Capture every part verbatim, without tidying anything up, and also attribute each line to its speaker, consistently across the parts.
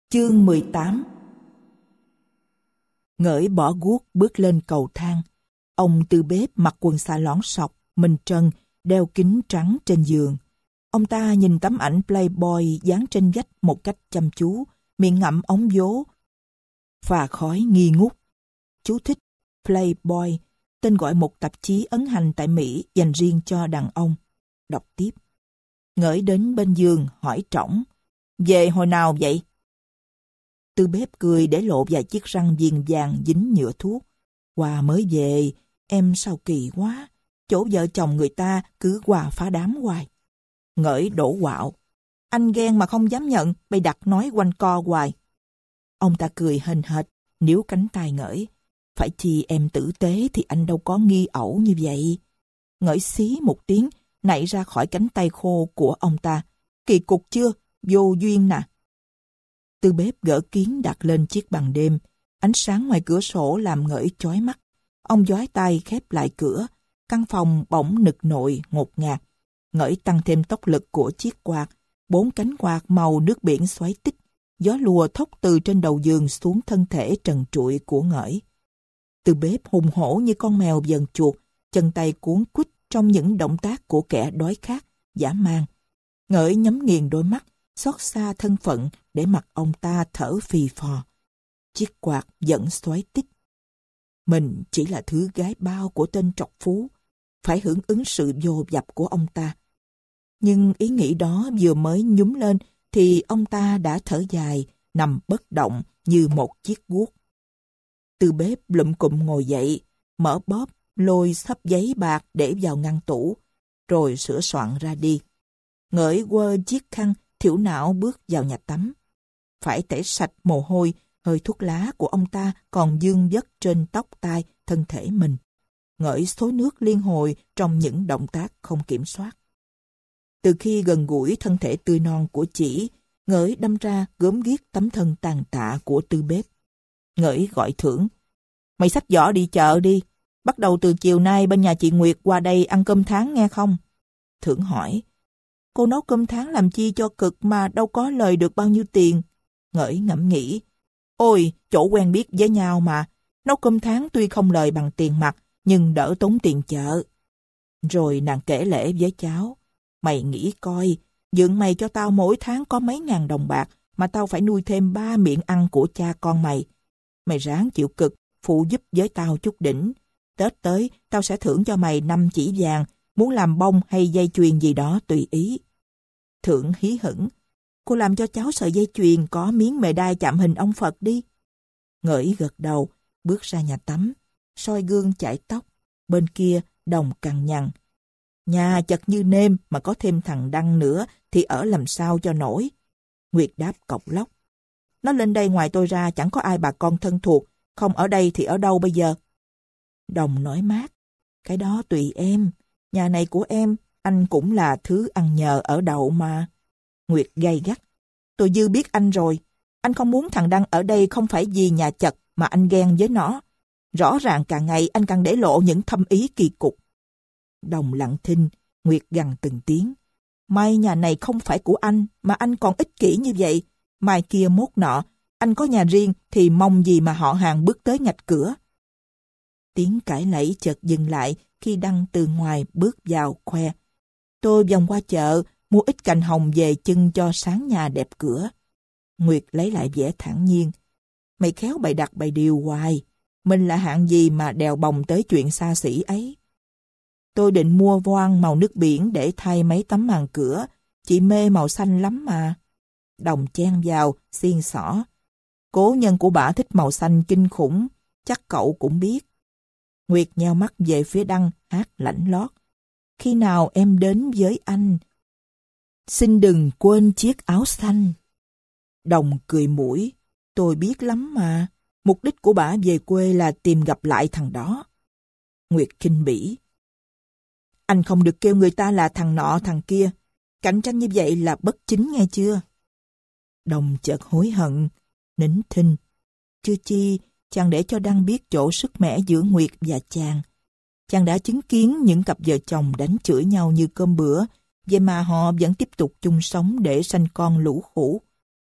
Speaker 1: Chương mười tám. Ngỡi bỏ guốc bước lên cầu thang. Ông tư bếp mặc quần xà lỏn sọc, mình trần, đeo kính trắng trên giường. Ông ta nhìn tấm ảnh Playboy dán trên vách một cách chăm chú, miệng ngậm ống vố, phà khói nghi ngút. Chú thích: Playboy, tên gọi một tạp chí ấn hành tại Mỹ dành riêng cho đàn ông. Đọc tiếp. Ngỡi đến bên giường hỏi trỏng: "Về hồi nào vậy?" Tư bếp cười để lộ vài chiếc răng viền vàng dính nhựa thuốc. "Quà mới về, em sao kỳ quá. Chỗ vợ chồng người ta cứ quà phá đám hoài." Ngỡi đổ quạo: "Anh ghen mà không dám nhận, bày đặt nói quanh co hoài." Ông ta cười hênh hêch, níu cánh tay Ngỡi: "Phải chi em tử tế thì anh đâu có nghi ẩu như vậy." Ngỡi xí một tiếng, nảy ra khỏi cánh tay khô của ông ta. "Kỳ cục chưa? Vô duyên nè." Tư bếp gỡ kiến đặt lên chiếc bàn đêm. Ánh sáng ngoài cửa sổ làm Ngỡi chói mắt. Ông giói tay khép lại cửa. Căn phòng bỗng nực nội, ngột ngạt. Ngỡi tăng thêm tốc lực của chiếc quạt. Bốn cánh quạt màu nước biển xoáy tích. Gió lùa thốc từ trên đầu giường xuống thân thể trần trụi của Ngỡi. Tư bếp hùng hổ như con mèo dần chuột, chân tay cuốn quýt trong những động tác của kẻ đói khát, dã man. Ngỡi nhắm nghiền đôi mắt, xót xa thân phận để mặc ông ta thở phì phò. Chiếc quạt vẫn xoáy tích. Mình chỉ là thứ gái bao của tên trọc phú, phải hưởng ứng sự vô vập của ông ta. Nhưng ý nghĩ đó vừa mới nhúm lên thì ông ta đã thở dài, nằm bất động như một chiếc guốc. Tư bếp lụm cụm ngồi dậy, mở bóp, lôi xấp giấy bạc để vào ngăn tủ, rồi sửa soạn ra đi. Ngỡi quơ chiếc khăn, thiểu não bước vào nhà tắm. Phải tẩy sạch mồ hôi, hơi thuốc lá của ông ta còn vương vất trên tóc tai, thân thể mình. Ngỡi xối nước liên hồi trong những động tác không kiểm soát. Từ khi gần gũi thân thể tươi non của Chỉ, Ngỡi đâm ra gớm ghiếc tấm thân tàn tạ của tư bếp. Ngỡi gọi Thưởng: "Mày xách giỏ đi chợ đi. Bắt đầu từ chiều nay bên nhà chị Nguyệt qua đây ăn cơm tháng nghe không?" Thưởng hỏi: "Cô nấu cơm tháng làm chi cho cực mà đâu có lời được bao nhiêu tiền?" Ngỡi ngẫm nghĩ: "Ôi, chỗ quen biết với nhau mà. Nấu cơm tháng tuy không lời bằng tiền mặt, nhưng đỡ tốn tiền chợ." Rồi nàng kể lể với cháu: "Mày nghĩ coi, dượng mày cho tao mỗi tháng có mấy ngàn đồng bạc, mà tao phải nuôi thêm ba miệng ăn của cha con mày. Mày ráng chịu cực, phụ giúp với tao chút đỉnh. Tết tới, tao sẽ thưởng cho mày năm chỉ vàng, muốn làm bông hay dây chuyền gì đó tùy ý." Thưởng hí hửng: "Cô làm cho cháu sợi dây chuyền có miếng mề đai chạm hình ông Phật đi." Ngỡi gật đầu, bước ra nhà tắm, soi gương chải tóc. Bên kia Đồng cằn nhằn: "Nhà chật như nêm mà có thêm thằng Đăng nữa thì ở làm sao cho nổi." Nguyệt đáp cộc lốc: "Nó lên đây ngoài tôi ra chẳng có ai bà con thân thuộc, không ở đây thì ở đâu bây giờ?" Đồng nói mát: "Cái đó tùy em. Nhà này của em, anh cũng là thứ ăn nhờ ở đậu mà." Nguyệt gay gắt: "Tôi dư biết anh rồi. Anh không muốn thằng Đăng ở đây không phải vì nhà chật mà anh ghen với nó. Rõ ràng càng ngày anh càng để lộ những thâm ý kỳ cục." Đồng lặng thinh. Nguyệt gằn từng tiếng: "May nhà này không phải của anh mà anh còn ích kỷ như vậy. Mai kia mốt nọ, anh có nhà riêng thì mong gì mà họ hàng bước tới ngạch cửa." Tiếng cãi lẫy chợt dừng lại khi Đăng từ ngoài bước vào khoe: "Tôi vòng qua chợ, mua ít cành hồng về chưng cho sáng nhà đẹp cửa." Nguyệt lấy lại vẻ thản nhiên: "Mày khéo bày đặt bày điều hoài. Mình là hạng gì mà đèo bồng tới chuyện xa xỉ ấy?" "Tôi định mua voan màu nước biển để thay mấy tấm màn cửa. Chị mê màu xanh lắm mà." Đồng chen vào, xiên xỏ: "Cố nhân của bả thích màu xanh kinh khủng, chắc cậu cũng biết." Nguyệt nheo mắt về phía Đăng, hát lảnh lót: "Khi nào em đến với anh, xin đừng quên chiếc áo xanh." Đồng cười mũi: "Tôi biết lắm mà. Mục đích của bả về quê là tìm gặp lại thằng đó." Nguyệt khinh bỉ: "Anh không được kêu người ta là thằng nọ thằng kia. Cạnh tranh như vậy là bất chính nghe chưa?" Đồng chợt hối hận, nín thinh: chưa chi chàng để cho Đăng biết chỗ sức mẻ giữa Nguyệt và chàng. Chàng đã chứng kiến những cặp vợ chồng đánh chửi nhau như cơm bữa, vậy mà họ vẫn tiếp tục chung sống để sanh con lũ khủ.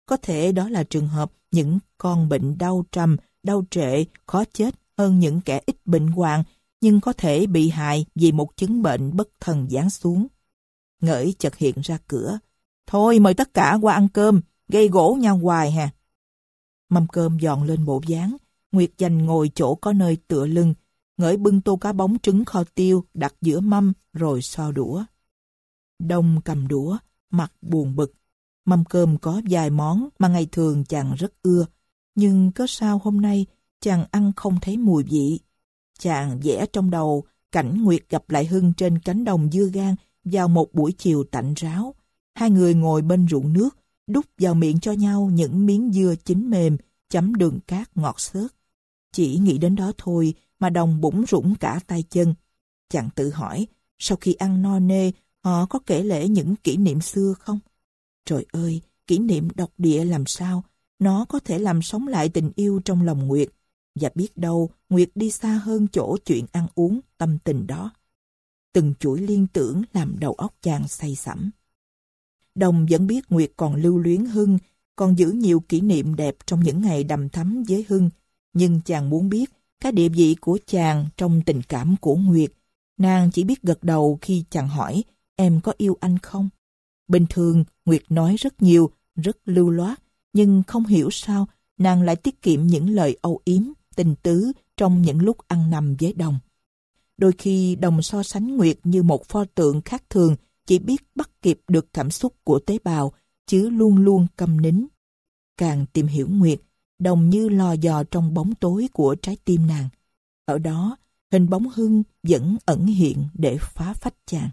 Speaker 1: Có thể đó là trường hợp những con bệnh đau trầm, đau trệ, khó chết hơn những kẻ ít bệnh hoạn, nhưng có thể bị hại vì một chứng bệnh bất thần giáng xuống. Ngỡi chợt hiện ra cửa. Thôi mời tất cả qua ăn cơm, gây gỗ nhau hoài hà. Mâm cơm dọn lên bộ dáng, Nguyệt dành ngồi chỗ có nơi tựa lưng, Ngỡi bưng tô cá bóng trứng kho tiêu đặt giữa mâm rồi so đũa. Đông cầm đũa, mặt buồn bực. Mâm cơm có vài món mà ngày thường chàng rất ưa, nhưng cớ sao hôm nay chàng ăn không thấy mùi vị. Chàng vẽ trong đầu cảnh Nguyệt gặp lại Hưng trên cánh đồng dưa gang vào một buổi chiều tạnh ráo. Hai người ngồi bên ruộng nước, đút vào miệng cho nhau những miếng dưa chín mềm, chấm đường cát ngọt xớt. Chỉ nghĩ đến đó thôi mà Đồng bủn rủn cả tay chân. Chàng tự hỏi, sau khi ăn no nê, họ có kể lể những kỷ niệm xưa không? Trời ơi, kỷ niệm độc địa làm sao? Nó có thể làm sống lại tình yêu trong lòng Nguyệt. Và biết đâu, Nguyệt đi xa hơn chỗ chuyện ăn uống, tâm tình đó. Từng chuỗi liên tưởng làm đầu óc chàng say sẩm. Đồng vẫn biết Nguyệt còn lưu luyến Hưng, còn giữ nhiều kỷ niệm đẹp trong những ngày đầm thắm với Hưng. Nhưng chàng muốn biết cái địa vị của chàng trong tình cảm của Nguyệt. Nàng chỉ biết gật đầu khi chàng hỏi, em có yêu anh không? Bình thường, Nguyệt nói rất nhiều, rất lưu loát, nhưng không hiểu sao nàng lại tiết kiệm những lời âu yếm, tình tứ trong những lúc ăn nằm với Đồng. Đôi khi Đồng so sánh Nguyệt như một pho tượng khác thường, chỉ biết bắt kịp được cảm xúc của tế bào, chứ luôn luôn câm nín. Càng tìm hiểu Nguyệt, Đồng như lò dò trong bóng tối của trái tim nàng. Ở đó, hình bóng Hưng vẫn ẩn hiện để phá phách chàng.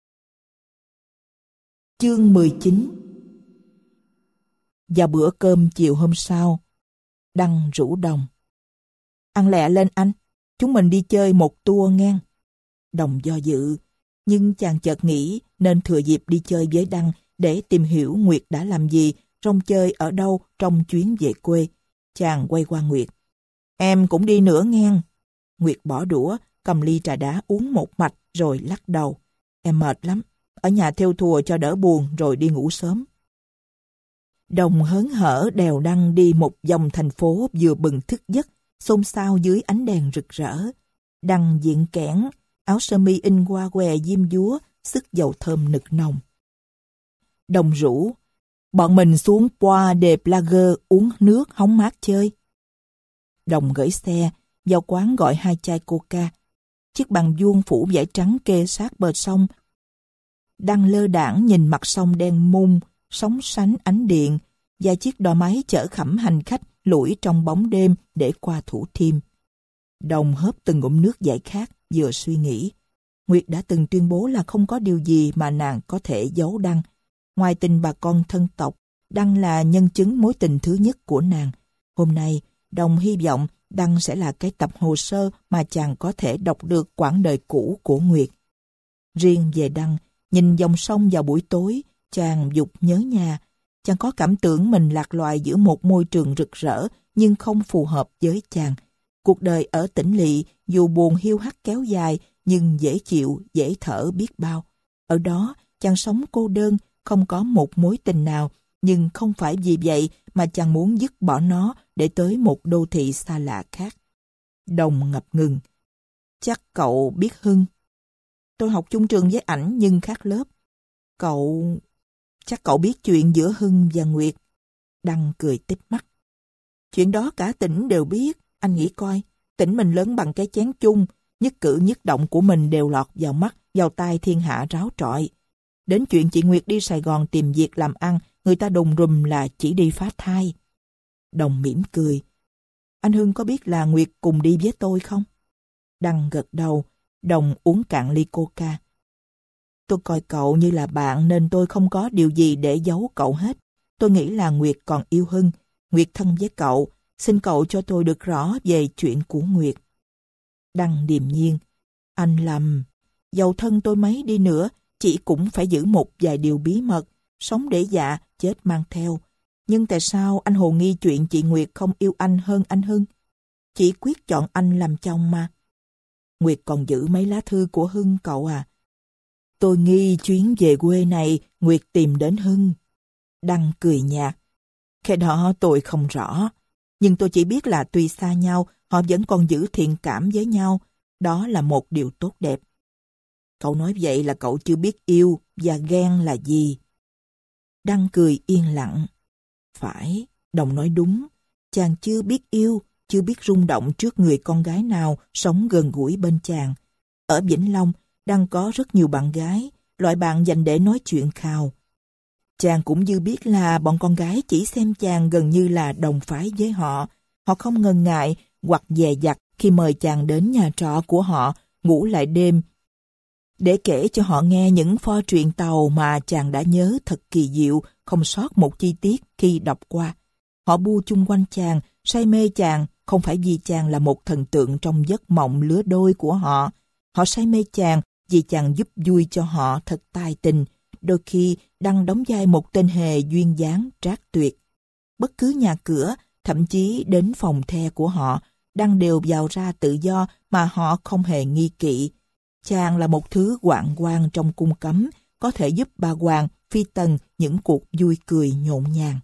Speaker 1: Chương mười chín. Vào bữa cơm chiều hôm sau, Đăng rủ Đồng. Ăn lẹ lên anh, chúng mình đi chơi một tour ngang. Đồng do dự, nhưng chàng chợt nghĩ nên thừa dịp đi chơi với Đăng để tìm hiểu Nguyệt đã làm gì, rong chơi ở đâu trong chuyến về quê. Chàng quay qua Nguyệt. Em cũng đi nữa ngang. Nguyệt bỏ đũa, cầm ly trà đá uống một mạch rồi lắc đầu. Em mệt lắm, ở nhà thêu thùa cho đỡ buồn rồi đi ngủ sớm. Đồng hớn hở đèo Đăng đi một vòng thành phố vừa bừng thức giấc, xôn xao dưới ánh đèn rực rỡ. Đăng diện kẽn, áo sơ mi in hoa què diêm dúa, sức dầu thơm nực nồng. Đồng rủ, bọn mình xuống Bois de Plage uống nước hóng mát chơi. Đồng gửi xe, vào quán gọi hai chai coca. Chiếc bàn vuông phủ vải trắng kê sát bờ sông. Đăng lơ đãng nhìn mặt sông đen mung, sóng sánh ánh điện, và chiếc đò máy chở khẩm hành khách lủi trong bóng đêm để qua Thủ Thiêm. Đồng hớp từng ngụm nước giải khát, vừa suy nghĩ. Nguyệt đã từng tuyên bố là không có điều gì mà nàng có thể giấu Đăng. Ngoài tình bà con thân tộc, Đăng là nhân chứng mối tình thứ nhất của nàng. Hôm nay, Đồng hy vọng Đăng sẽ là cái tập hồ sơ mà chàng có thể đọc được quãng đời cũ của Nguyệt. Riêng về Đăng, nhìn dòng sông vào buổi tối, chàng dục nhớ nhà. Chàng có cảm tưởng mình lạc loài giữa một môi trường rực rỡ nhưng không phù hợp với chàng. Cuộc đời ở tỉnh lỵ dù buồn hiu hắt kéo dài nhưng dễ chịu, dễ thở biết bao. Ở đó, chàng sống cô đơn, không có một mối tình nào, nhưng không phải vì vậy mà chàng muốn dứt bỏ nó để tới một đô thị xa lạ khác. Đồng ngập ngừng. Chắc cậu biết Hưng. Tôi học chung trường với ảnh nhưng khác lớp. Cậu... Chắc cậu biết chuyện giữa Hưng và Nguyệt. Đăng cười tít mắt. Chuyện đó cả tỉnh đều biết. Anh nghĩ coi, tỉnh mình lớn bằng cái chén chung, nhất cử nhất động của mình đều lọt vào mắt, vào tai thiên hạ ráo trọi. Đến chuyện chị Nguyệt đi Sài Gòn tìm việc làm ăn, người ta đùng rùm là chỉ đi phá thai. Đồng mỉm cười. Anh Hưng có biết là Nguyệt cùng đi với tôi không? Đăng gật đầu. Đồng uống cạn ly coca. Tôi coi cậu như là bạn nên tôi không có điều gì để giấu cậu hết. Tôi nghĩ là Nguyệt còn yêu Hưng. Nguyệt thân với cậu. Xin cậu cho tôi được rõ về chuyện của Nguyệt. Đăng điềm nhiên. Anh lầm. Dầu thân tôi mấy đi nữa, chị cũng phải giữ một vài điều bí mật. Sống để dạ, chết mang theo. Nhưng tại sao anh hồ nghi chuyện chị Nguyệt không yêu anh hơn anh Hưng? Chị quyết chọn anh làm chồng mà. Nguyệt còn giữ mấy lá thư của Hưng cậu à? Tôi nghi chuyến về quê này Nguyệt tìm đến Hưng. Đăng cười nhạt. Cái đó tôi không rõ. Nhưng tôi chỉ biết là tuy xa nhau, họ vẫn còn giữ thiện cảm với nhau. Đó là một điều tốt đẹp. Cậu nói vậy là cậu chưa biết yêu và ghen là gì. Đăng cười yên lặng. Phải, Đồng nói đúng. Chàng chưa biết yêu, chưa biết rung động trước người con gái nào sống gần gũi bên chàng. Ở Vĩnh Long, Đăng có rất nhiều bạn gái, loại bạn dành để nói chuyện khào. Chàng cũng dư biết là bọn con gái chỉ xem chàng gần như là đồng phái với họ. Họ không ngần ngại hoặc dè dặt khi mời chàng đến nhà trọ của họ ngủ lại đêm, để kể cho họ nghe những pho truyện tàu mà chàng đã nhớ thật kỳ diệu, không sót một chi tiết khi đọc qua. Họ bu chung quanh chàng, say mê chàng, không phải vì chàng là một thần tượng trong giấc mộng lứa đôi của họ. Họ say mê chàng vì chàng giúp vui cho họ thật tài tình, đôi khi Đăng đóng vai một tên hề duyên dáng trác tuyệt. Bất cứ nhà cửa, thậm chí đến phòng the của họ, Đăng đều vào ra tự do mà họ không hề nghi kỵ. Chàng là một thứ hoạn quan trong cung cấm, có thể giúp bà Hoàng, Phi Tần những cuộc vui cười nhộn nhàng.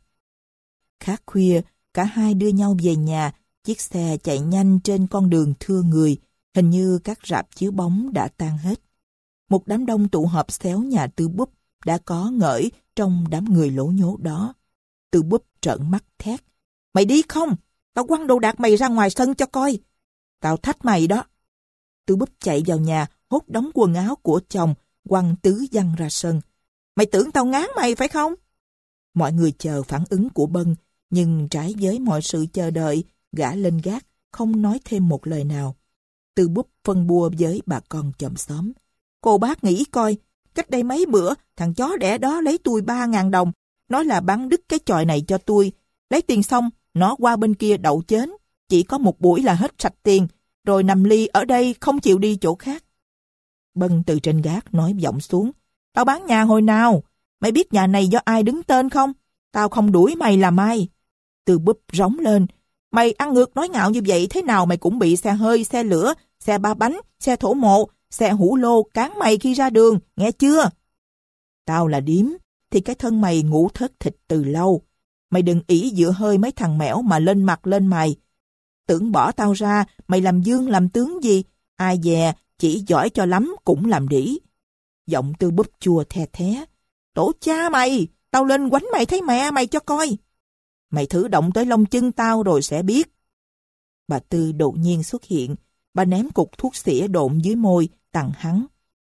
Speaker 1: Khá khuya, cả hai đưa nhau về nhà, chiếc xe chạy nhanh trên con đường thưa người, hình như các rạp chiếu bóng đã tan hết. Một đám đông tụ họp xéo nhà Tư Búp đã có ngởi trong đám người lố nhố đó. Tư Búp trợn mắt thét. Mày đi không? Tao quăng đồ đạc mày ra ngoài sân cho coi. Tao thách mày đó. Tư Búp chạy vào nhà, hốt đóng quần áo của chồng, quăng tứ văng ra sân. Mày tưởng tao ngán mày phải không? Mọi người chờ phản ứng của Bân, nhưng trái với mọi sự chờ đợi, gã lên gác, không nói thêm một lời nào. Tư Búp phân bua với bà con chòm xóm. Cô bác nghĩ coi, cách đây mấy bữa, thằng chó đẻ đó lấy tôi ba ngàn đồng, nói là bán đứt cái chòi này cho tôi. Lấy tiền xong, nó qua bên kia đậu chến, chỉ có một buổi là hết sạch tiền, rồi nằm ly ở đây không chịu đi chỗ khác. Bân từ trên gác nói vọng xuống. Tao bán nhà hồi nào? Mày biết nhà này do ai đứng tên không? Tao không đuổi mày làm ai. Tư Búp rống lên. Mày ăn ngược nói ngạo như vậy, thế nào mày cũng bị xe hơi, xe lửa, xe ba bánh, xe thổ mộ, xe hũ lô cán mày khi ra đường, nghe chưa? Tao là điếm, thì cái thân mày ngủ thất thịt từ lâu. Mày đừng ỷ dựa hơi mấy thằng mẻo mà lên mặt lên mày. Tưởng bỏ tao ra, mày làm dương làm tướng gì? Ai dè, chỉ giỏi cho lắm cũng làm đĩ. Giọng Tư Búp chua the thé. Tổ cha mày, tao lên quánh mày thấy mẹ mày cho coi. Mày thử động tới lông chân tao rồi sẽ biết. Bà Tư đột nhiên xuất hiện. Bà ném cục thuốc xỉa độn dưới môi, tặng hắn.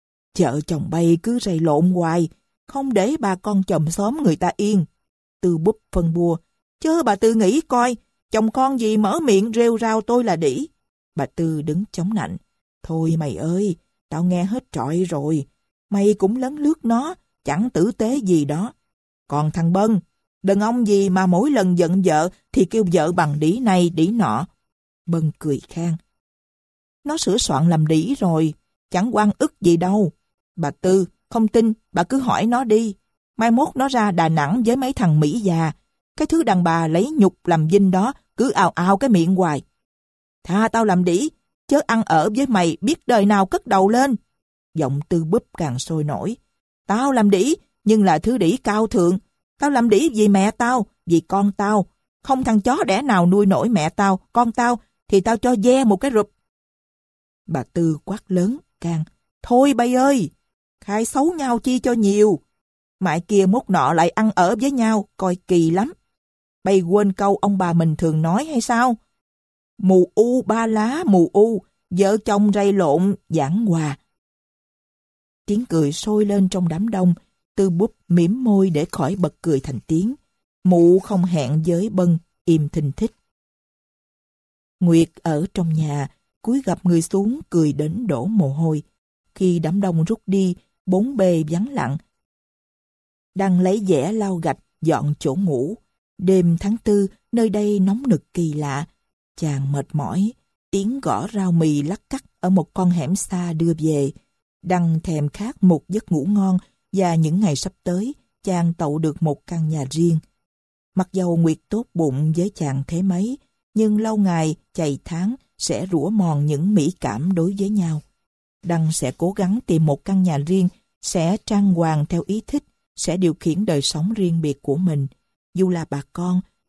Speaker 1: Chợ chồng bay cứ rầy lộn hoài, không để bà con chòm xóm người ta yên. Tư Búp phân bua. Chớ bà Tư nghĩ coi, chồng con gì mở miệng rêu rao tôi là đĩ. Bà Tư đứng chống nạnh. Thôi mày ơi, tao nghe hết trọi rồi. Mày cũng lấn lướt nó, chẳng tử tế gì đó. Còn thằng Bân, đàn ông gì mà mỗi lần giận vợ thì kêu vợ bằng đĩ này đĩ nọ. Bân cười khan. Nó sửa soạn làm đĩ rồi, chẳng oan ức gì đâu. Bà Tư, không tin, bà cứ hỏi nó đi. Mai mốt nó ra Đà Nẵng với mấy thằng Mỹ già. Cái thứ đàn bà lấy nhục làm vinh đó, cứ ào ào cái miệng hoài. Tha tao làm đĩ, chớ ăn ở với mày biết đời nào cất đầu lên. Giọng Tư Búp càng sôi nổi. Tao làm đĩ, nhưng là thứ đĩ cao thượng. Tao làm đĩ vì mẹ tao, vì con tao. Không thằng chó đẻ nào nuôi nổi mẹ tao, con tao, thì tao cho ve một cái rụp. Bà Tư quát lớn, càng. Thôi bay ơi, khai xấu nhau chi cho nhiều. Mãi kia mốt nọ lại ăn ở với nhau, coi kỳ lắm. Bay quên câu ông bà mình thường nói hay sao? Mù u ba lá mù u, vợ chồng rầy lộn, giảng hòa. Tiếng cười sôi lên trong đám đông, Tư Búp mỉm môi để khỏi bật cười thành tiếng. Mụ không hẹn với Bân, im thinh thích. Nguyệt ở trong nhà, cúi gập người xuống cười đến đổ mồ hôi. Khi đám đông rút đi, bốn bề vắng lặng. Đang lấy dẻ lau gạch, dọn chỗ ngủ. Đêm tháng tư, nơi đây nóng nực kỳ lạ. Chàng mệt mỏi, tiếng gõ rau mì lắc cắt ở một con hẻm xa đưa về. Đang thèm khát một giấc ngủ ngon và những ngày sắp tới, chàng tậu được một căn nhà riêng. Mặc dầu Nguyệt tốt bụng với chàng thế mấy, nhưng lâu ngày, chày tháng sẽ rủa mòn những mỹ cảm đối với nhau. Đăng sẽ cố gắng tìm một căn nhà riêng, sẽ trang hoàng theo ý thích, sẽ điều khiển đời sống riêng biệt của mình. Dù là bà con,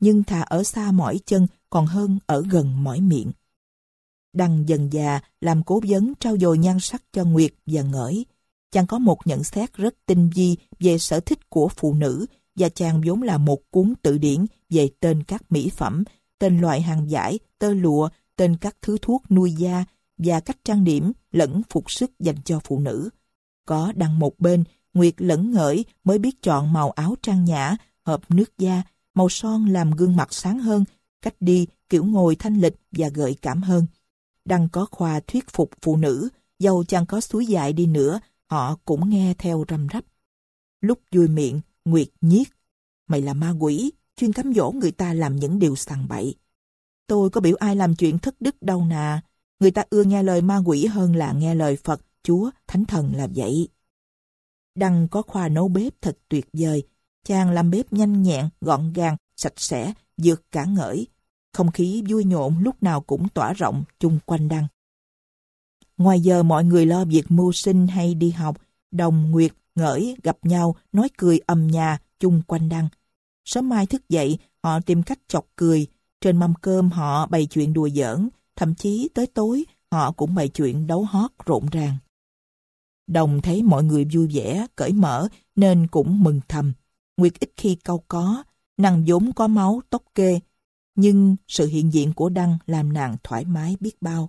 Speaker 1: nhưng thà ở xa mỏi chân còn hơn ở gần mỏi miệng. Đăng dần già làm cố vấn trau dồi nhan sắc cho Nguyệt và Ngởi. Chàng có một nhận xét rất tinh vi về sở thích của phụ nữ, và chàng vốn là một cuốn tự điển về tên các mỹ phẩm, tên loại hàng vải, tơ lụa, tên các thứ thuốc nuôi da và cách trang điểm lẫn phục sức dành cho phụ nữ. Có Đăng một bên, Nguyệt lẫn Ngởi mới biết chọn màu áo trang nhã, hợp nước da, màu son làm gương mặt sáng hơn, cách đi, kiểu ngồi thanh lịch và gợi cảm hơn. Đăng có khoa thuyết phục phụ nữ, dầu chẳng có suối dại đi nữa, họ cũng nghe theo răm rắp. Lúc vui miệng, Nguyệt nhiếc: "Mày là ma quỷ, chuyên cám dỗ người ta làm những điều sằng bậy." "Tôi có biểu ai làm chuyện thất đức đâu nà. Người ta ưa nghe lời ma quỷ hơn là nghe lời Phật, Chúa, Thánh Thần là vậy." Đăng có khoa nấu bếp thật tuyệt vời. Chàng làm bếp nhanh nhẹn, gọn gàng, sạch sẽ, vượt cả Ngởi. Không khí vui nhộn lúc nào cũng tỏa rộng chung quanh Đăng. Ngoài giờ mọi người lo việc mưu sinh hay đi học, Đồng, Nguyệt, Ngởi gặp nhau nói cười ầm nhà chung quanh Đăng. Sớm mai thức dậy, họ tìm cách chọc cười. Trên mâm cơm họ bày chuyện đùa giỡn, thậm chí tới tối họ cũng bày chuyện đấu hót rộn ràng. Đồng thấy mọi người vui vẻ, cởi mở nên cũng mừng thầm. Nguyệt ít khi cau có, nàng vốn có máu tóc kê, nhưng sự hiện diện của Đăng làm nàng thoải mái biết bao.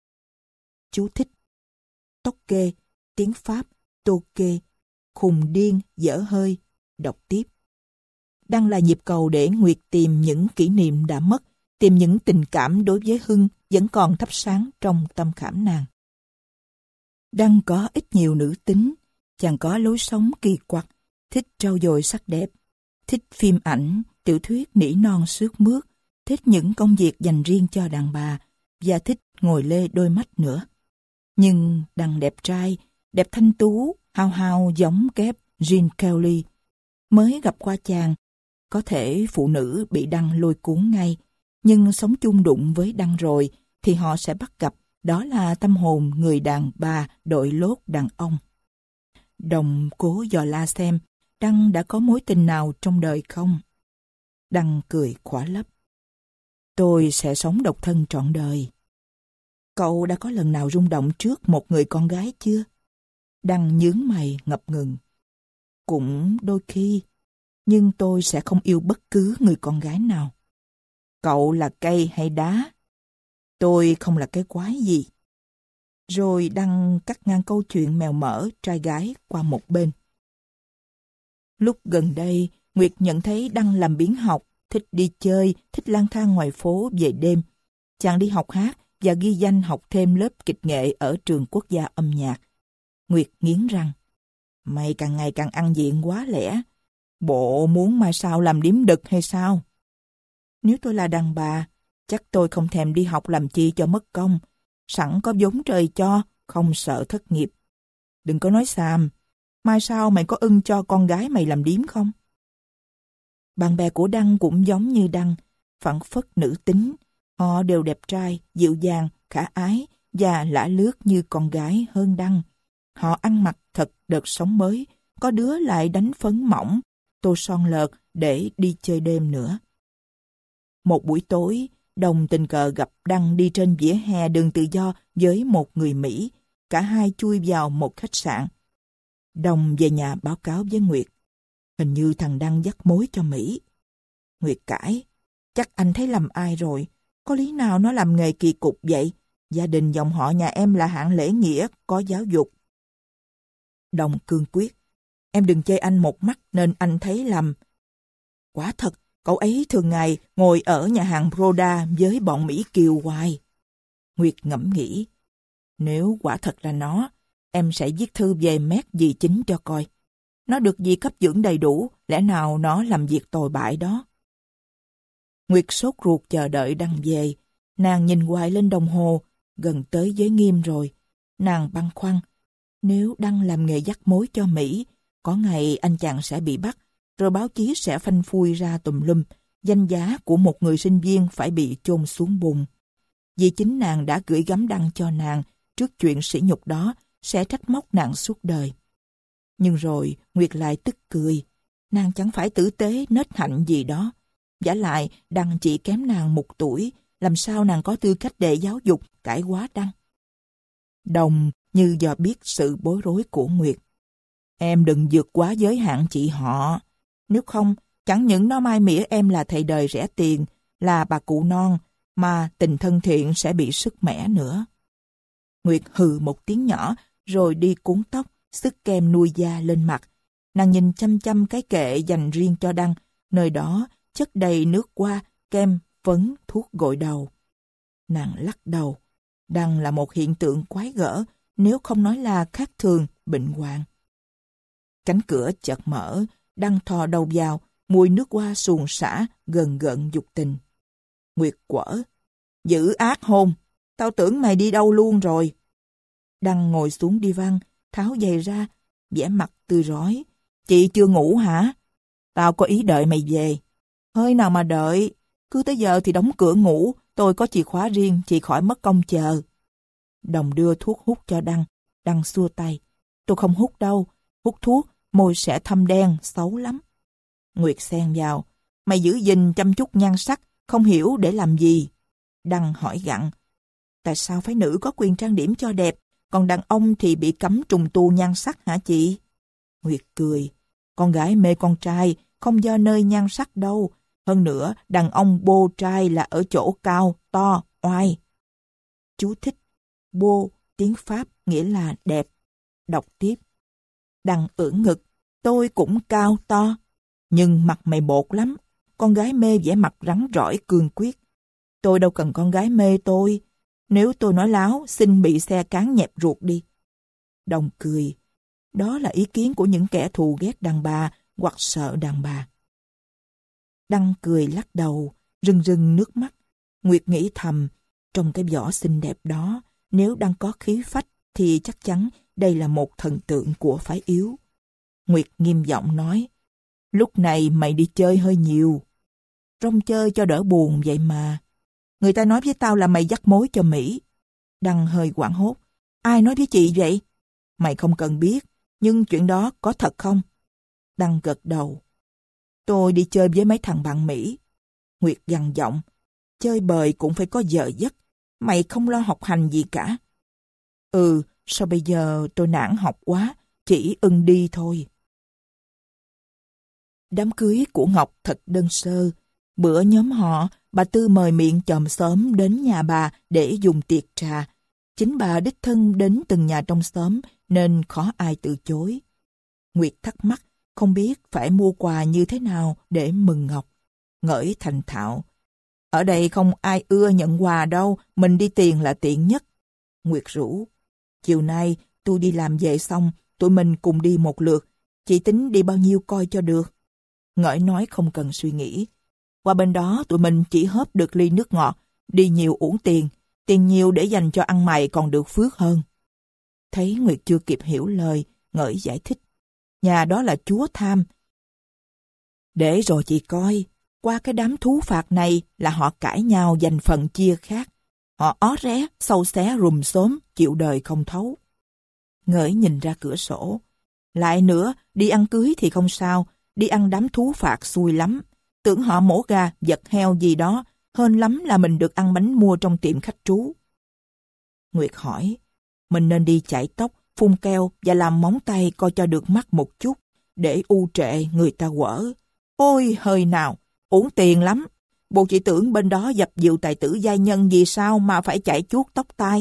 Speaker 1: Chú thích: tóc kê, tiếng Pháp, tô kê, khùng điên, dở hơi. Đọc tiếp. Đăng là nhịp cầu để Nguyệt tìm những kỷ niệm đã mất, tìm những tình cảm đối với Hưng vẫn còn thắp sáng trong tâm khảm nàng. Đăng có ít nhiều nữ tính, chàng có lối sống kỳ quặc, thích trau dồi sắc đẹp, thích phim ảnh, tiểu thuyết nỉ non sướt mướt, thích những công việc dành riêng cho đàn bà, và thích ngồi lê đôi mắt nữa. Nhưng Đăng đẹp trai, đẹp thanh tú, hao hao giống kép Gene Kelly. Mới gặp qua chàng, có thể phụ nữ bị Đăng lôi cuốn ngay, nhưng sống chung đụng với Đăng rồi thì họ sẽ bắt gặp đó là tâm hồn người đàn bà đội lốt đàn ông. Đồng cố dò la xem Đăng đã có mối tình nào trong đời không. Đăng cười khỏa lấp: "Tôi sẽ sống độc thân trọn đời." "Cậu đã có lần nào rung động trước một người con gái chưa?" Đăng nhướng mày ngập ngừng. "Cũng đôi khi, nhưng tôi sẽ không yêu bất cứ người con gái nào." "Cậu là cây hay đá?" "Tôi không là cái quái gì." Rồi Đăng cắt ngang câu chuyện mèo mỡ trai gái qua một bên. Lúc gần đây, Nguyệt nhận thấy Đăng làm biếng học, thích đi chơi, thích lang thang ngoài phố về đêm. Chàng đi học hát và ghi danh học thêm lớp kịch nghệ ở trường quốc gia âm nhạc. Nguyệt nghiến răng: "Mày càng ngày càng ăn diện quá lẽ. Bộ muốn mai sau làm điếm đực hay sao?" "Nếu tôi là đàn bà, chắc tôi không thèm đi học làm chi cho mất công. Sẵn có vốn trời cho, không sợ thất nghiệp." "Đừng có nói xàm. Mai sau mày có ưng cho con gái mày làm điếm không?" Bạn bè của Đăng cũng giống như Đăng, phảng phất nữ tính. Họ đều đẹp trai, dịu dàng, khả ái và lả lướt như con gái hơn Đăng. Họ ăn mặc thật đợt sống mới, có đứa lại đánh phấn mỏng, tô son lợt để đi chơi đêm nữa. Một buổi tối, Đồng tình cờ gặp Đăng đi trên vỉa hè đường Tự Do với một người Mỹ. Cả hai chui vào một khách sạn. Đồng về nhà báo cáo với Nguyệt: "Hình như thằng Đăng dắt mối cho Mỹ." Nguyệt cãi: "Chắc anh thấy lầm ai rồi. Có lý nào nó làm nghề kỳ cục vậy? Gia đình dòng họ nhà em là hạng lễ nghĩa, có giáo dục." Đồng cương quyết: "Em đừng chê anh một mắt nên anh thấy lầm. Quả thật, cậu ấy thường ngày ngồi ở nhà hàng Broda với bọn Mỹ Kiều hoài." Nguyệt ngẫm nghĩ: "Nếu quả thật là nó, em sẽ viết thư về mét dì chính cho coi. Nó được dì cấp dưỡng đầy đủ, lẽ nào nó làm việc tồi bại đó." Nguyệt sốt ruột chờ đợi Đăng về. Nàng nhìn hoài lên đồng hồ, gần tới giới nghiêm rồi. Nàng băn khoăn: nếu Đăng làm nghề dắt mối cho Mỹ, có ngày anh chàng sẽ bị bắt, rồi báo chí sẽ phanh phui ra tùm lum, danh giá của một người sinh viên phải bị chôn xuống bùn. Vì chính nàng đã gửi gắm Đăng cho nàng, trước chuyện sỉ nhục đó sẽ trách móc nàng suốt đời. Nhưng rồi Nguyệt lại tức cười. Nàng chẳng phải tử tế nết hạnh gì đó. Vả lại, Đăng chỉ kém nàng một tuổi, làm sao nàng có tư cách để giáo dục, cải hóa Đăng. Đồng như do biết sự bối rối của Nguyệt. Em đừng vượt quá giới hạn chị họ. Nếu không, chẳng những nó mai mỉa em là thầy đời rẻ tiền, là bà cụ non, mà tình thân thiện sẽ bị sứt mẻ nữa. Nguyệt hừ một tiếng nhỏ, rồi đi cuốn tóc, xức kem nuôi da lên mặt. Nàng nhìn chăm chăm cái kệ dành riêng cho Đăng, nơi đó chất đầy nước hoa, kem, phấn, thuốc gội đầu. Nàng lắc đầu. Đăng là một hiện tượng quái gở, nếu không nói là khác thường, bệnh hoạn. Cánh cửa chợt mở, Đăng thò đầu vào, mùi nước hoa suồng sã, gần gợn dục tình. Nguyệt quở. Dữ ác hôn, tao tưởng mày đi đâu luôn rồi. Đăng ngồi xuống đi văn, tháo giày ra, vẻ mặt tươi rói. Chị chưa ngủ hả? Tao có ý đợi mày về. Hơi nào mà đợi, cứ tới giờ thì đóng cửa ngủ, tôi có chìa khóa riêng, chị khỏi mất công chờ. Đồng đưa thuốc hút cho Đăng, Đăng xua tay. Tôi không hút đâu, hút thuốc, môi sẽ thâm đen, xấu lắm. Nguyệt xen vào. Mày giữ gìn chăm chút nhan sắc, không hiểu để làm gì. Đăng hỏi gặng. Tại sao phái nữ có quyền trang điểm cho đẹp, còn đàn ông thì bị cấm trùng tu nhan sắc hả chị? Nguyệt cười. Con gái mê con trai, không do nơi nhan sắc đâu. Hơn nữa, đàn ông bô trai là ở chỗ cao, to, oai. Chú thích. Bô, tiếng Pháp, nghĩa là đẹp. Đọc tiếp. Đăng ưỡn ngực. Tôi cũng cao, to. Nhưng mặt mày bột lắm. Con gái mê vẻ mặt rắn rỏi cương quyết. Tôi đâu cần con gái mê tôi. Nếu tôi nói láo, xin bị xe cán nhẹp ruột đi. Đồng cười. Đó là ý kiến của những kẻ thù ghét đàn bà hoặc sợ đàn bà. Đăng cười lắc đầu, rưng rưng nước mắt. Nguyệt nghĩ thầm, trong cái vỏ xinh đẹp đó, nếu Đăng có khí phách thì chắc chắn đây là một thần tượng của phái yếu. Nguyệt nghiêm giọng nói, lúc này mày đi chơi hơi nhiều. Rong chơi cho đỡ buồn vậy mà. Người ta nói với tao là mày dắt mối cho Mỹ. Đăng hơi hoảng hốt. Ai nói với chị vậy? Mày không cần biết, nhưng chuyện đó có thật không? Đăng gật đầu. Tôi đi chơi với mấy thằng bạn Mỹ. Nguyệt gằn giọng. Chơi bời cũng phải có giờ giấc. Mày không lo học hành gì cả. Ừ, sao bây giờ tôi nản học quá, chỉ ưng đi thôi. Đám cưới của Ngọc thật đơn sơ. Bữa nhóm họ, bà Tư mời miệng chòm xóm đến nhà bà để dùng tiệc trà. Chính bà đích thân đến từng nhà trong xóm nên khó ai từ chối. Nguyệt thắc mắc, không biết phải mua quà như thế nào để mừng Ngọc. Ngỡi thành thạo. Ở đây không ai ưa nhận quà đâu, mình đi tiền là tiện nhất. Nguyệt rủ. Chiều nay tôi đi làm về xong, tụi mình cùng đi một lượt. Chị tính đi bao nhiêu coi cho được. Ngỡi nói không cần suy nghĩ. Qua bên đó tụi mình chỉ hớp được ly nước ngọt, đi nhiều uổng tiền, tiền nhiều để dành cho ăn mày còn được phước hơn. Thấy Nguyệt chưa kịp hiểu lời, Ngỡi giải thích. Nhà đó là chúa tham. Để rồi chị coi, qua cái đám thú phạt này là họ cãi nhau giành phần chia khác. Họ ó ré, sâu xé rùm xóm, chịu đời không thấu. Ngỡi nhìn ra cửa sổ. Lại nữa, đi ăn cưới thì không sao, đi ăn đám thú phạt xui lắm. Tưởng họ mổ gà, vật heo gì đó, hơn lắm là mình được ăn bánh mua trong tiệm khách trú. Nguyệt hỏi, mình nên đi chải tóc, phun keo và làm móng tay coi cho được mắt một chút, để u trệ người ta quở. Ôi, hơi nào, uổng tiền lắm. Bộ chị tưởng bên đó dập dìu tài tử giai nhân gì sao mà phải chải chuốt tóc tai.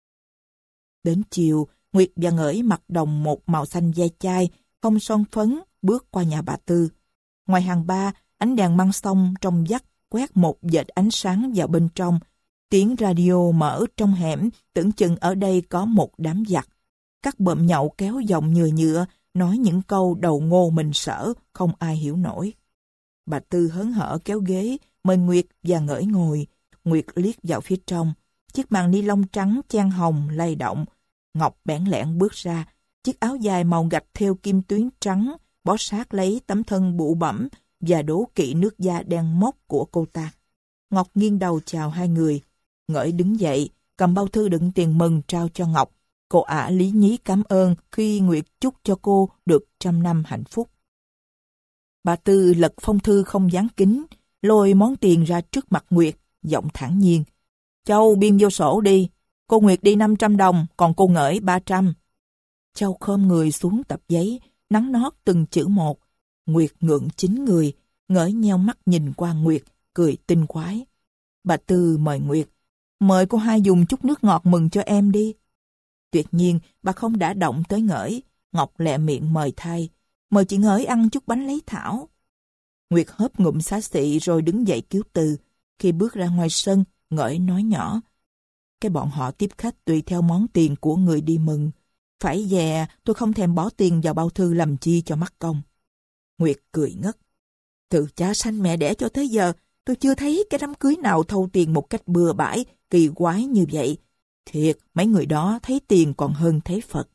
Speaker 1: Đến chiều, Nguyệt và Ngỡi mặc đồng một màu xanh da chai, không son phấn, bước qua nhà bà Tư. Ngoài hàng ba, ánh đèn măng sông trong vắt quét một vệt ánh sáng vào bên trong. Tiếng radio mở trong hẻm, tưởng chừng ở đây có một đám giặc. Các bợm nhậu kéo giọng nhựa nhựa, nói những câu đầu ngô mình sở, không ai hiểu nổi. Bà Tư hớn hở kéo ghế, mời Nguyệt và Ngỡi ngồi. Nguyệt liếc vào phía trong. Chiếc màn ni lông trắng chan hồng lay động. Ngọc bẽn lẽn bước ra. Chiếc áo dài màu gạch thêu kim tuyến trắng, bó sát lấy tấm thân bụ bẫm và đố kỵ nước da đen mốc của cô ta. Ngọc nghiêng đầu chào hai người. Ngỡi đứng dậy, cầm bao thư đựng tiền mừng trao cho Ngọc. Cô ả lý nhí cảm ơn khi Nguyệt chúc cho cô được trăm năm hạnh phúc. Bà Tư lật phong thư không dán kính, lôi món tiền ra trước mặt Nguyệt, giọng thản nhiên. Châu biên vô sổ đi, cô Nguyệt đi năm trăm đồng, còn cô Ngởi ba trăm. Châu khom người xuống tập giấy, nắn nót từng chữ một. Nguyệt ngượng chín người, Ngởi nheo mắt nhìn qua Nguyệt, cười tinh quái. Bà Tư mời Nguyệt, mời cô hai dùng chút nước ngọt mừng cho em đi. Tuyệt nhiên, bà không đã động tới Ngởi, Ngọc lẹ miệng mời thay, mời chị Ngởi ăn chút bánh lấy thảo. Nguyệt hớp ngụm xá xị rồi đứng dậy cứu từ. Khi bước ra ngoài sân, Ngởi nói nhỏ. Cái bọn họ tiếp khách tùy theo món tiền của người đi mừng. Phải dè, tôi không thèm bỏ tiền vào bao thư làm chi cho mắc công. Nguyệt cười ngất. Từ cha sanh mẹ đẻ cho tới giờ, tôi chưa thấy cái đám cưới nào thâu tiền một cách bừa bãi, kỳ quái như vậy. Thiệt, mấy người đó thấy tiền còn hơn thấy Phật.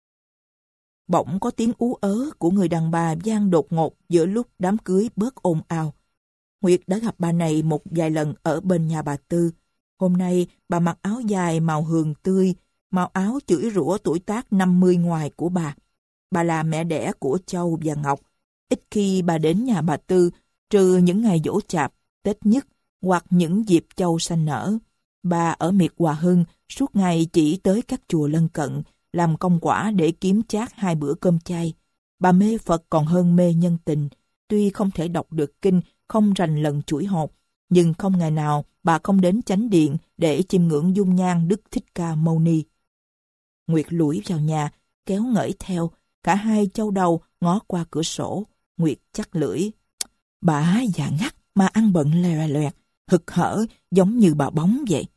Speaker 1: Bỗng có tiếng ú ớ của người đàn bà vang đột ngột giữa lúc đám cưới bớt ồn ào. Nguyệt đã gặp bà này một vài lần ở bên nhà bà Tư. Hôm nay bà mặc áo dài màu hường tươi, màu áo chửi rủa tuổi tác năm mươi ngoài của bà. Bà là mẹ đẻ của Châu và Ngọc. Ít khi bà đến nhà bà Tư, trừ những ngày giỗ chạp, Tết Nhất hoặc những dịp Châu sanh nở. Bà ở miệt Hòa Hưng suốt ngày chỉ tới các chùa lân cận, làm công quả để kiếm chác hai bữa cơm chay. Bà mê Phật còn hơn mê nhân tình. Tuy không thể đọc được kinh, không rành lần chuỗi hột, nhưng không ngày nào bà không đến chánh điện để chiêm ngưỡng dung nhan Đức Thích Ca Mâu Ni. Nguyệt lủi vào nhà, kéo Ngởi theo, cả hai châu đầu ngó qua cửa sổ. Nguyệt chắc lưỡi. Bà già ngắt mà ăn bận lè loẹt, hực hở giống như bà bóng vậy.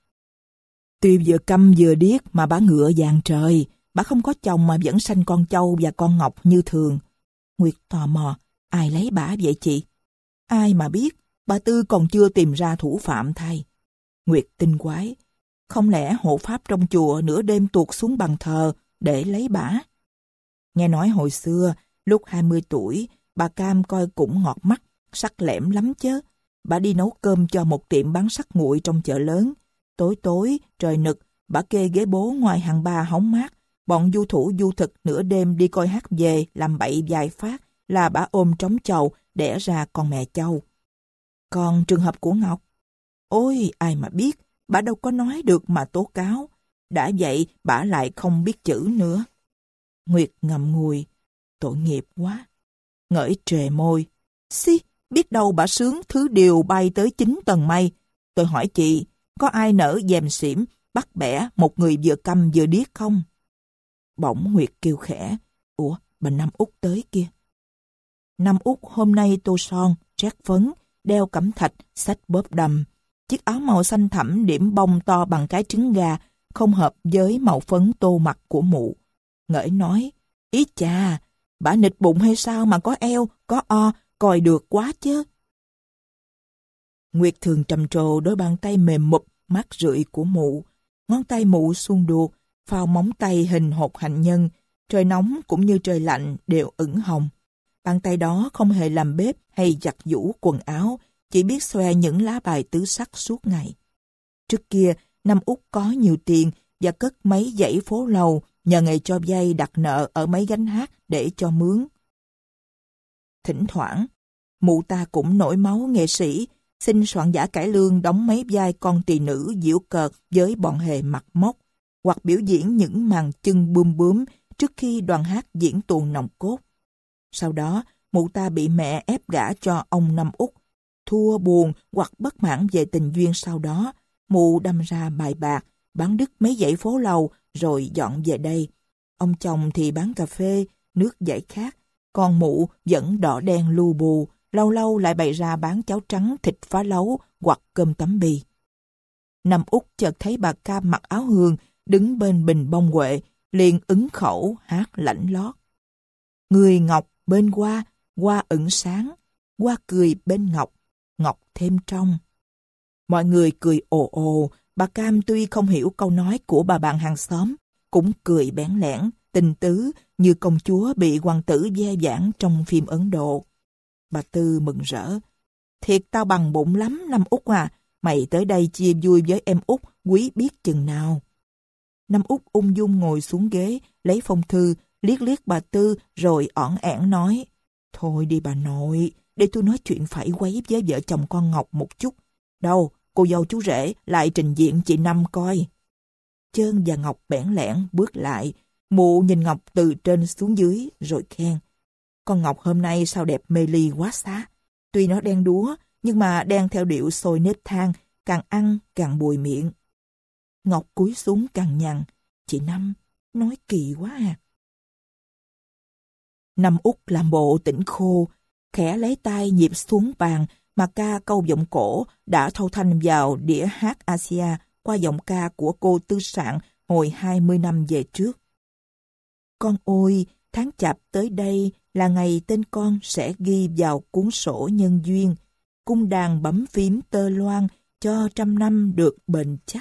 Speaker 1: Tuy vừa câm vừa điếc mà bà ngựa vàng trời, bà không có chồng mà vẫn sanh con Châu và con Ngọc như thường. Nguyệt tò mò, ai lấy bà vậy chị? Ai mà biết, bà Tư còn chưa tìm ra thủ phạm thay. Nguyệt tinh quái, không lẽ hộ pháp trong chùa nửa đêm tuột xuống bàn thờ để lấy bả? Nghe nói hồi xưa, lúc hai mươi tuổi, bà Cam coi cũng ngọt mắt, sắc lẻm lắm chứ. Bà đi nấu cơm cho một tiệm bán sắt nguội trong chợ lớn. Tối tối, trời nực, bà kê ghế bố ngoài hàng ba hóng mát. Bọn du thủ du thực nửa đêm đi coi hát về làm bậy vài phát là bà ôm trống chầu đẻ ra con mẹ Châu. Còn trường hợp của Ngọc? Ôi, ai mà biết, bà đâu có nói được mà tố cáo. Đã vậy, bà lại không biết chữ nữa. Nguyệt ngậm ngùi, tội nghiệp quá. Ngởi trề môi, xí, biết đâu bà sướng thứ điều bay tới chín tầng mây. Tôi hỏi chị, có ai nỡ dèm xỉm, bắt bẻ một người vừa câm vừa điếc không? Bỗng Nguyệt kêu khẽ, ủa, bà Năm Út tới kia. Năm Út hôm nay tô son, trét phấn, đeo cẩm thạch, xách bóp đầm. Chiếc áo màu xanh thẳm điểm bông to bằng cái trứng gà, không hợp với màu phấn tô mặt của mụ. Ngởi nói, ý chà, bà nịch bụng hay sao mà có eo, có o, coi được quá chứ. Nguyệt thường trầm trồ đôi bàn tay mềm mụp, mát rượi của mụ. Ngón tay mụ suông đuột, phao móng tay hình hột hạnh nhân, trời nóng cũng như trời lạnh đều ửng hồng. Bàn tay đó không hề làm bếp hay giặt giũ quần áo, chỉ biết xoe những lá bài tứ sắc suốt ngày. Trước kia, Năm Út có nhiều tiền và cất mấy dãy phố lầu nhờ nghề cho vay đặt nợ ở mấy gánh hát để cho mướn. Thỉnh thoảng, mụ ta cũng nổi máu nghệ sĩ, xin soạn giả cải lương đóng mấy vai con tỳ nữ giễu cợt với bọn hề mặt móc, hoặc biểu diễn những màn chân bươm bướm trước khi đoàn hát diễn tuồng nòng cốt. Sau đó, mụ ta bị mẹ ép gả cho ông Năm Út. Thua buồn hoặc bất mãn về tình duyên sau đó, mụ đâm ra bài bạc, bán đứt mấy dãy phố lầu rồi dọn về đây. Ông chồng thì bán cà phê, nước giải khát, còn mụ vẫn đỏ đen lu bù, lâu lâu lại bày ra bán cháo trắng thịt phá lấu hoặc cơm tấm bì. Năm Út chợt thấy bà Cam mặc áo hương đứng bên bình bông huệ, liền ứng khẩu hát lãnh lót. Người ngọc bên hoa, hoa ửng sáng, hoa cười bên ngọc, ngọc thêm trong. Mọi người cười ồ ồ, bà Cam tuy không hiểu câu nói của bà bạn hàng xóm, cũng cười bẽn lẽn, tình tứ như công chúa bị hoàng tử ve vãn trong phim Ấn Độ. Bà Tư mừng rỡ. Thiệt tao bằng bụng lắm Năm Út à, mày tới đây chia vui với em Út quý biết chừng nào. Năm Út ung dung ngồi xuống ghế, lấy phong thư, liếc liếc bà Tư rồi ỏn ẻn nói, thôi đi bà nội, để tôi nói chuyện phải quấy với vợ chồng con Ngọc một chút. Đâu, cô dâu chú rể lại trình diện chị Năm coi. Trơn và Ngọc bẽn lẽn bước lại. Mụ nhìn Ngọc từ trên xuống dưới rồi khen. Con Ngọc hôm nay sao đẹp mê ly quá xá. Tuy nó đen đúa, nhưng mà đen theo điệu sôi nếp than, càng ăn càng bùi miệng. Ngọc cúi xuống càng nhằn. Chị Năm, nói kỳ quá à. Năm Út làm bộ tỉnh khô, khẽ lấy tay nhịp xuống bàn mà ca câu giọng cổ đã thâu thanh vào đĩa hát Asia qua giọng ca của cô Tư Sạn hồi hai mươi năm về trước. Con ôi, tháng chạp tới đây là ngày tên con sẽ ghi vào cuốn sổ nhân duyên, cung đàn bấm phím tơ loan cho trăm năm được bền chắc.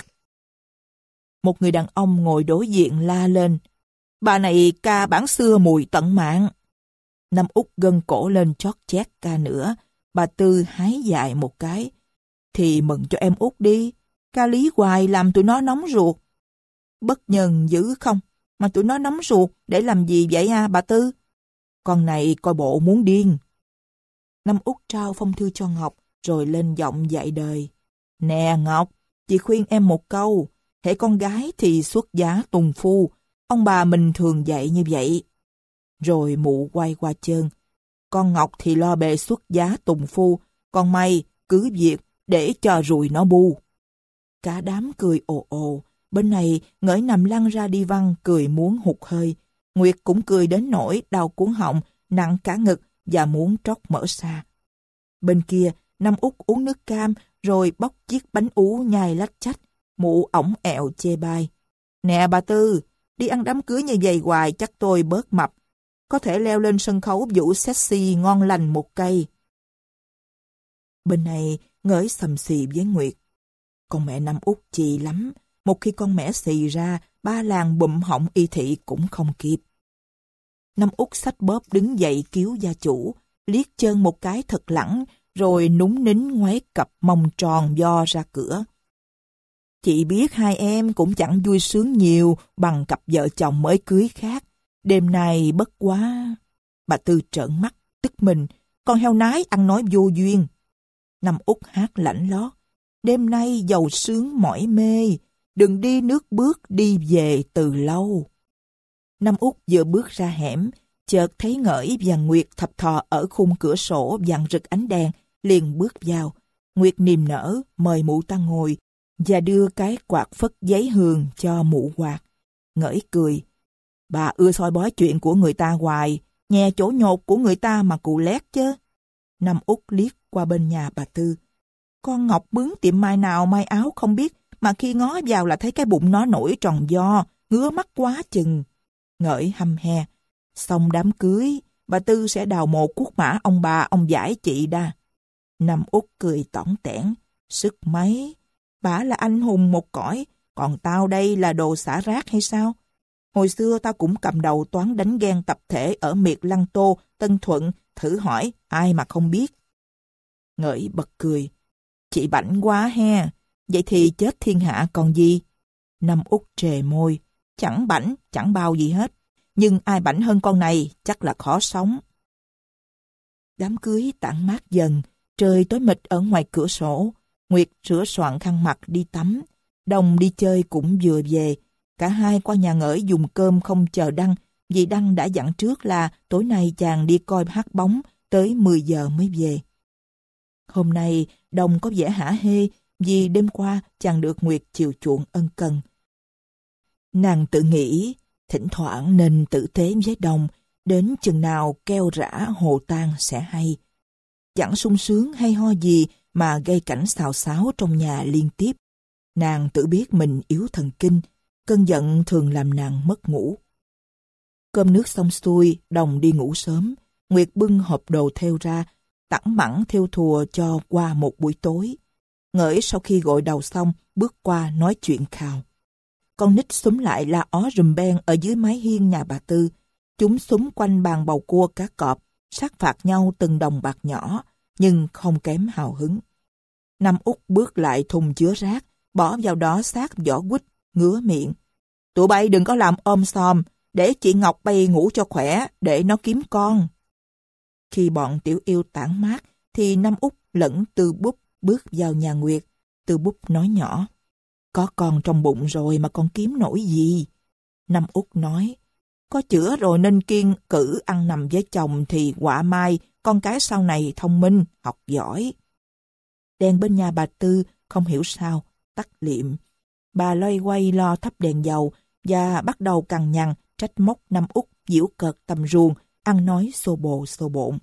Speaker 1: Một người đàn ông ngồi đối diện la lên, bà này ca bản xưa mùi tận mạng. Năm Út gân cổ lên chót chét ca nữa, bà Tư hái dài một cái. Thì mừng cho em Út đi, ca lý hoài làm tụi nó nóng ruột. Bất nhân dữ không, mà tụi nó nóng ruột để làm gì vậy à bà Tư? Con này coi bộ muốn điên. Năm Út trao phong thư cho Ngọc, rồi lên giọng dạy đời. Nè Ngọc, chị khuyên em một câu, hễ con gái thì xuất giá tùng phu, ông bà mình thường dạy như vậy. Rồi mụ quay qua Trơn. Con Ngọc thì lo bề xuất giá tùng phu, còn mày cứ việc để cho rùi nó bu. Cả đám cười ồ ồ, bên này Ngỡi nằm lăn ra đi văn cười muốn hụt hơi. Nguyệt cũng cười đến nỗi đau cuống họng, nặng cả ngực và muốn trót mỡ xa. Bên kia, Năm Út uống nước cam rồi bóc chiếc bánh ú nhai lách chách, mụ ổng ẹo chê bai. Nè bà Tư, đi ăn đám cưới như vậy hoài chắc tôi bớt mập. Có thể leo lên sân khấu vũ sexy ngon lành một cây. Bên này Ngỡi sầm xì với Nguyệt. Con mẹ Năm Út chì lắm. Một khi con mẹ xì ra, ba làng bụm họng y thị cũng không kịp. Năm Út xách bóp đứng dậy cứu gia chủ, liếc Trơn một cái thật lẳng, rồi núng nín ngoáy cặp mông tròn vo ra cửa. Chị biết hai em cũng chẳng vui sướng nhiều bằng cặp vợ chồng mới cưới khác. Đêm nay bất quá. Bà Tư trợn mắt, tức mình, con heo nái ăn nói vô duyên. Năm Út hát lảnh lót. Đêm nay giàu sướng mỏi mê, đừng đi nước bước đi về từ lâu. Năm Út vừa bước ra hẻm, chợt thấy Ngỡi và Nguyệt thập thò ở khung cửa sổ vàng rực ánh đèn, liền bước vào. Nguyệt niềm nở mời mụ ta ngồi và đưa cái quạt phất giấy hương cho mụ quạt. Ngỡi cười. Bà ưa soi bói chuyện của người ta hoài, nghe chỗ nhột của người ta mà cụ lét chứ. Năm Út liếc qua bên nhà bà Tư. Con Ngọc bướng tiệm mai nào may áo không biết, mà khi ngó vào là thấy cái bụng nó nổi tròn vo, ngứa mắt quá chừng. Ngỡi hăm he. Xong đám cưới, bà Tư sẽ đào mộ cuốc mã ông bà, ông giải chị đa. Năm Út cười tỏn tẻn. Sức mấy? Bả là anh hùng một cõi, còn tao đây là đồ xả rác hay sao? Hồi xưa tao cũng cầm đầu toán đánh ghen tập thể ở miệt Lăng Tô, Tân Thuận, thử hỏi, ai mà không biết. Ngỡi bật cười. Chị bảnh quá he, vậy thì chết thiên hạ còn gì? Năm Út trề môi. Chẳng bảnh, chẳng bao gì hết. Nhưng ai bảnh hơn con này chắc là khó sống. Đám cưới tản mát dần, trời tối mịt ở ngoài cửa sổ. Nguyệt rửa soạn khăn mặt đi tắm. Đồng đi chơi cũng vừa về. Cả hai qua nhà Ngỡi dùng cơm không chờ Đăng, vì Đăng đã dặn trước là tối nay chàng đi coi hát bóng, tới mười giờ mới về. Hôm nay Đồng có vẻ hả hê, vì đêm qua chàng được Nguyệt chiều chuộng ân cần. Nàng tự nghĩ, thỉnh thoảng nên tử tế với Đồng, đến chừng nào keo rã hồ tan sẽ hay. Chẳng sung sướng hay ho gì mà gây cảnh xào xáo trong nhà liên tiếp. Nàng tự biết mình yếu thần kinh, cơn giận thường làm nàng mất ngủ. Cơm nước xong xuôi, Đồng đi ngủ sớm. Nguyệt bưng hộp đồ thêu ra, tẳng mẳng thêu thùa cho qua một buổi tối. Ngỡi sau khi gội đầu xong, bước qua nói chuyện khào. Con nít xúm lại la ó rùm beng ở dưới mái hiên nhà bà Tư. Chúng xúm quanh bàn bầu cua cá cọp, sát phạt nhau từng đồng bạc nhỏ, nhưng không kém hào hứng. Năm Út bước lại thùng chứa rác, bỏ vào đó xác vỏ quýt, ngứa miệng. Tụi bay đừng có làm ôm xòm, để chị Ngọc bay ngủ cho khỏe, để nó kiếm con. Khi bọn tiểu yêu tản mát, thì Năm Út lẫn Tư Búp bước vào nhà Nguyệt. Tư Búp nói nhỏ, có con trong bụng rồi mà con kiếm nổi gì? Năm Út nói, có chữa rồi nên kiêng cử ăn nằm với chồng thì quả mai, con cái sau này thông minh, học giỏi. Đèn bên nhà bà Tư không hiểu sao, tắt liệm. Bà loay quay lo thắp đèn dầu và bắt đầu cằn nhằn trách móc Năm Út giễu cợt tầm ruồng, ăn nói xô bồ xô bộn.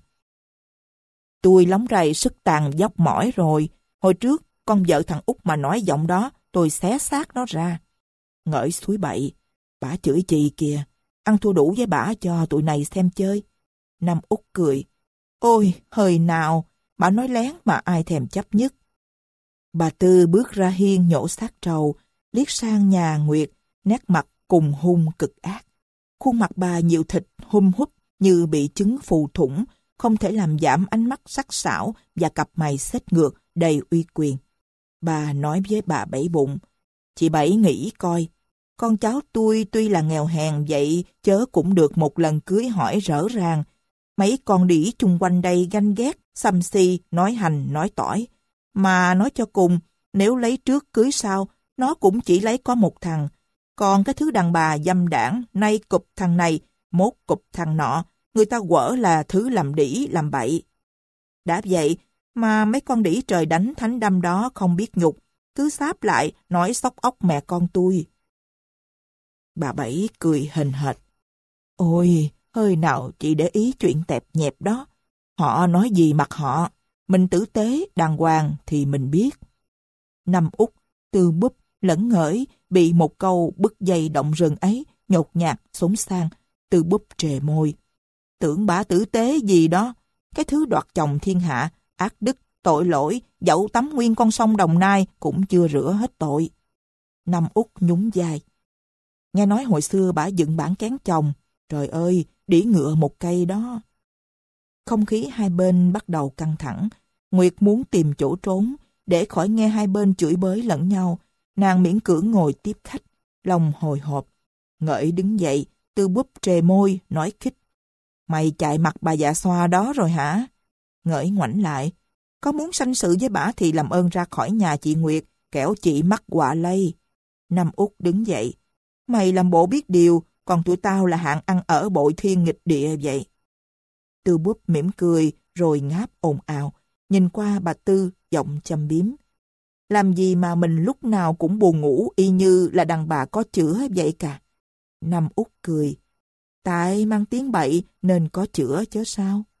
Speaker 1: Tôi lóng rầy sức tàn dốc mỏi rồi. Hồi trước, con vợ thằng Út mà nói giọng đó, tôi xé xác nó ra. Ngỡi suối bậy, bả chửi chị kìa, ăn thua đủ với bả cho tụi này xem chơi. Năm Út cười, ôi, hơi nào, bả nói lén mà ai thèm chấp nhất. Bà Tư bước ra hiên nhổ xác trầu, liếc sang nhà Nguyệt, nét mặt cùng hung cực ác. Khuôn mặt bà nhiều thịt hum húp như bị trứng phù thủng, không thể làm giảm ánh mắt sắc sảo và cặp mày xếch ngược đầy uy quyền. Bà nói với bà Bảy Bụng, chị Bảy nghĩ coi, con cháu tôi tuy là nghèo hèn vậy chớ cũng được một lần cưới hỏi rõ ràng. Mấy con đĩ chung quanh đây ganh ghét, xăm xi, nói hành, nói tỏi. Mà nói cho cùng, nếu lấy trước cưới sau, nó cũng chỉ lấy có một thằng. Còn cái thứ đàn bà dâm đảng, nay cụp thằng này, mốt cụp thằng nọ, người ta quở là thứ làm đĩ, làm bậy. Đã vậy, mà mấy con đĩ trời đánh thánh đâm đó không biết nhục, cứ sáp lại nói xóc óc mẹ con tôi. Bà Bảy cười hềnh hệt. Ôi, hơi nào chị để ý chuyện tẹp nhẹp đó. Họ nói gì mặc họ, mình tử tế, đàng hoàng thì mình biết. Năm Út, Tư Búp, lẫn ngỡi, bị một câu bứt dây động rừng ấy, nhột nhạt, xốn sang. Tư Búp trề môi. Tưởng bả tử tế gì đó, cái thứ đoạt chồng thiên hạ, ác đức, tội lỗi, dẫu tắm nguyên con sông Đồng Nai cũng chưa rửa hết tội. Năm Út nhún vai. Nghe nói hồi xưa bả dựng bản kén chồng, trời ơi, đĩ ngựa một cây đó. Không khí hai bên bắt đầu căng thẳng. Nguyệt muốn tìm chỗ trốn, để khỏi nghe hai bên chửi bới lẫn nhau. Nàng miễn cưỡng ngồi tiếp khách, lòng hồi hộp. Ngỡi đứng dậy, Tư Búp trề môi, nói khích. Mày chạy mặt bà dạ xoa đó rồi hả? Ngỡi ngoảnh lại. Có muốn sanh sự với bả thì làm ơn ra khỏi nhà chị Nguyệt, kẻo chị mắc họa lây. Năm Út đứng dậy. Mày làm bộ biết điều, còn tụi tao là hạng ăn ở bội thiên nghịch địa vậy. Tư Búp mỉm cười, rồi ngáp ồn ào, nhìn qua bà Tư, giọng châm biếm. Làm gì mà mình lúc nào cũng buồn ngủ y như là đàn bà có chữa vậy cả. Năm Út cười. Tại mang tiếng bậy nên có chữa chứ sao.